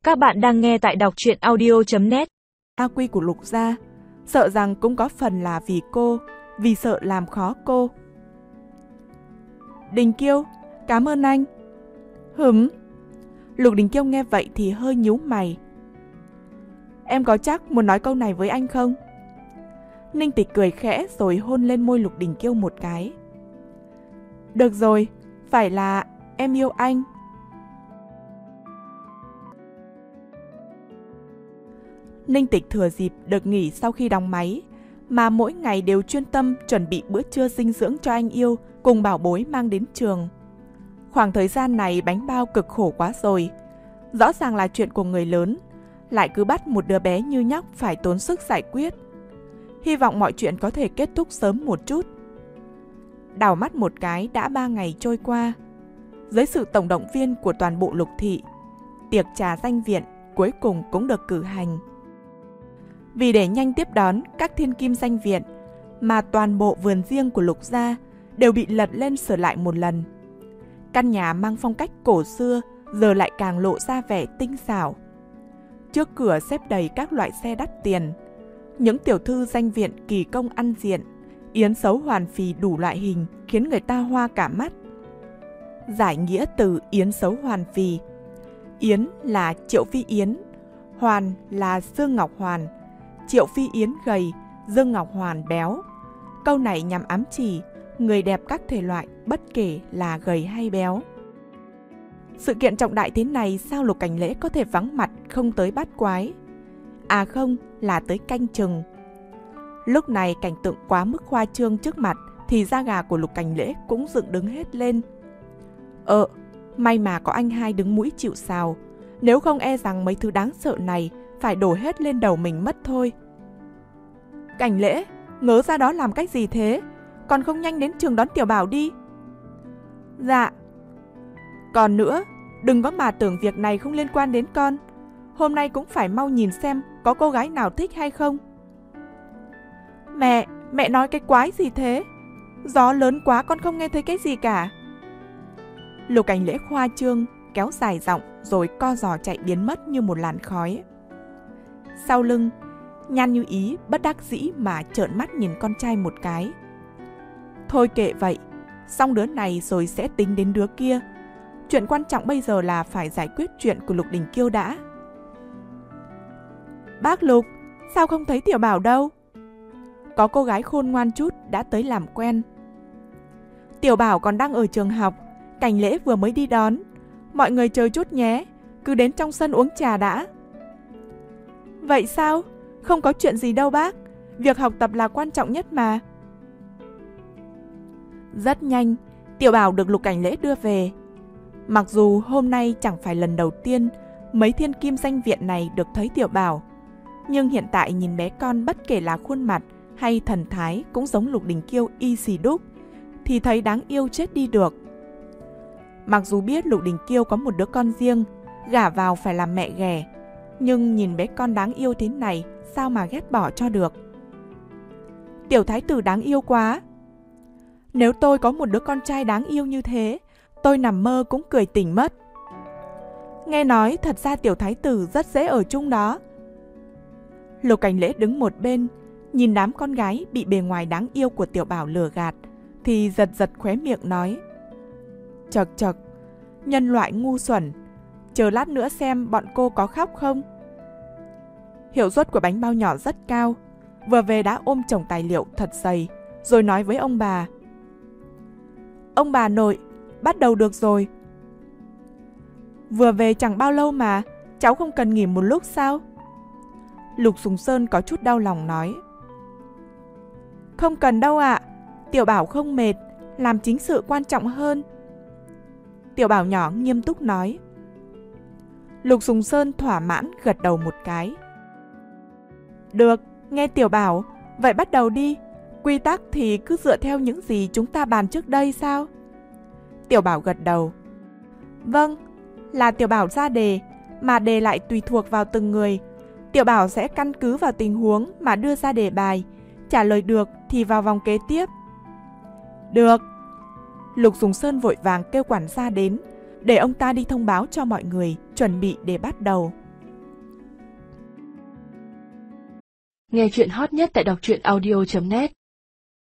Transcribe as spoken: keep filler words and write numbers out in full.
Các bạn đang nghe tại đọc truyện audio chấm net. A Quy của Lục gia, sợ rằng cũng có phần là vì cô, vì sợ làm khó cô. Đình Kiêu, cảm ơn anh. Hửm. Lục Đình Kiêu nghe vậy thì hơi nhíu mày. Em có chắc muốn nói câu này với anh không? Ninh Tịch cười khẽ rồi hôn lên môi Lục Đình Kiêu một cái. Được rồi, phải là em yêu anh. Ninh Tịch thừa dịp được nghỉ sau khi đóng máy, mà mỗi ngày đều chuyên tâm chuẩn bị bữa trưa dinh dưỡng cho anh yêu cùng bảo bối mang đến trường. Khoảng thời gian này bánh bao cực khổ quá rồi. Rõ ràng là chuyện của người lớn, lại cứ bắt một đứa bé như nhóc phải tốn sức giải quyết. Hy vọng mọi chuyện có thể kết thúc sớm một chút. Đảo mắt một cái đã ba ngày trôi qua. Dưới sự tổng động viên của toàn bộ Lục thị, tiệc trà danh viện cuối cùng cũng được cử hành. Vì để nhanh tiếp đón các thiên kim danh viện, mà toàn bộ vườn riêng của Lục gia đều bị lật lên sửa lại một lần. Căn nhà mang phong cách cổ xưa giờ lại càng lộ ra vẻ tinh xảo. Trước cửa xếp đầy các loại xe đắt tiền. Những tiểu thư danh viện kỳ công ăn diện, yến sấu hoàn phì đủ loại hình khiến người ta hoa cả mắt. Giải nghĩa từ yến sấu hoàn phì. Yến là Triệu Phi Yến, Hoàn là Dương Ngọc Hoàn. Triệu Phi Yến gầy, Dương Ngọc Hoàn béo. Câu này nhằm ám chỉ người đẹp các thể loại bất kể là gầy hay béo. Sự kiện trọng đại thế này sao Lục Cảnh Lễ có thể vắng mặt không tới bát quái? À không, là tới canh chừng. Lúc này cảnh tượng quá mức khoa trương trước mặt thì da gà của Lục Cảnh Lễ cũng dựng đứng hết lên. Ờ, may mà có anh hai đứng mũi chịu sào, nếu không e rằng mấy thứ đáng sợ này phải đổ hết lên đầu mình mất thôi. Cảnh Lễ, ngớ ra đó làm cách gì thế? Còn không nhanh đến trường đón Tiểu Bảo đi. Dạ. Còn nữa, đừng có mà tưởng việc này không liên quan đến con. Hôm nay cũng phải mau nhìn xem có cô gái nào thích hay không. Mẹ, mẹ nói cái quái gì thế? Gió lớn quá con không nghe thấy cái gì cả. Lục Cảnh Lễ khoa trương, kéo dài giọng rồi co giò chạy biến mất như một làn khói. Sau lưng, Nhan Như Ý bất đắc dĩ mà trợn mắt nhìn con trai một cái. Thôi kệ vậy, xong đứa này rồi sẽ tính đến đứa kia. Chuyện quan trọng bây giờ là phải giải quyết chuyện của Lục Đình Kiêu đã. Bác Lục, sao không thấy Tiểu Bảo đâu? Có cô gái khôn ngoan chút đã tới làm quen. Tiểu Bảo còn đang ở trường học, Cảnh Lễ vừa mới đi đón. Mọi người chờ chút nhé, cứ đến trong sân uống trà đã. Vậy sao? Không có chuyện gì đâu bác, việc học tập là quan trọng nhất mà. Rất nhanh, Tiểu Bảo được Lục Cảnh Lễ đưa về. Mặc dù hôm nay chẳng phải lần đầu tiên mấy thiên kim danh viện này được thấy Tiểu Bảo, nhưng hiện tại nhìn bé con bất kể là khuôn mặt hay thần thái cũng giống Lục Đình Kiêu y xì đúc, thì thấy đáng yêu chết đi được. Mặc dù biết Lục Đình Kiêu có một đứa con riêng, gả vào phải làm mẹ ghẻ, nhưng nhìn bé con đáng yêu thế này sao mà ghét bỏ cho được. Tiểu thái tử đáng yêu quá. Nếu tôi có một đứa con trai đáng yêu như thế, tôi nằm mơ cũng cười tỉnh mất. Nghe nói thật ra tiểu thái tử rất dễ ở chung đó. Lục Cảnh Lễ đứng một bên, nhìn đám con gái bị bề ngoài đáng yêu của Tiểu Bảo lừa gạt, thì giật giật khóe miệng nói. Chật chật, nhân loại ngu xuẩn, chờ lát nữa xem bọn cô có khóc không. Hiệu suất của bánh bao nhỏ rất cao, vừa về đã ôm chồng tài liệu thật dày, rồi nói với ông bà. Ông bà nội, bắt đầu được rồi. Vừa về chẳng bao lâu mà, cháu không cần nghỉ một lúc sao? Lục Sùng Sơn có chút đau lòng nói. Không cần đâu ạ, Tiểu Bảo không mệt, làm chính sự quan trọng hơn. Tiểu Bảo nhỏ nghiêm túc nói. Lục Sùng Sơn thỏa mãn gật đầu một cái. Được, nghe Tiểu Bảo, vậy bắt đầu đi. Quy tắc thì cứ dựa theo những gì chúng ta bàn trước đây sao? Tiểu Bảo gật đầu. Vâng, là Tiểu Bảo ra đề, mà đề lại tùy thuộc vào từng người. Tiểu Bảo sẽ căn cứ vào tình huống mà đưa ra đề bài. Trả lời được thì vào vòng kế tiếp. Được. Lục Sùng Sơn vội vàng kêu quản gia đến, để ông ta đi thông báo cho mọi người, chuẩn bị để bắt đầu. Nghe chuyện hot nhất tại đọc truyện audio chấm net.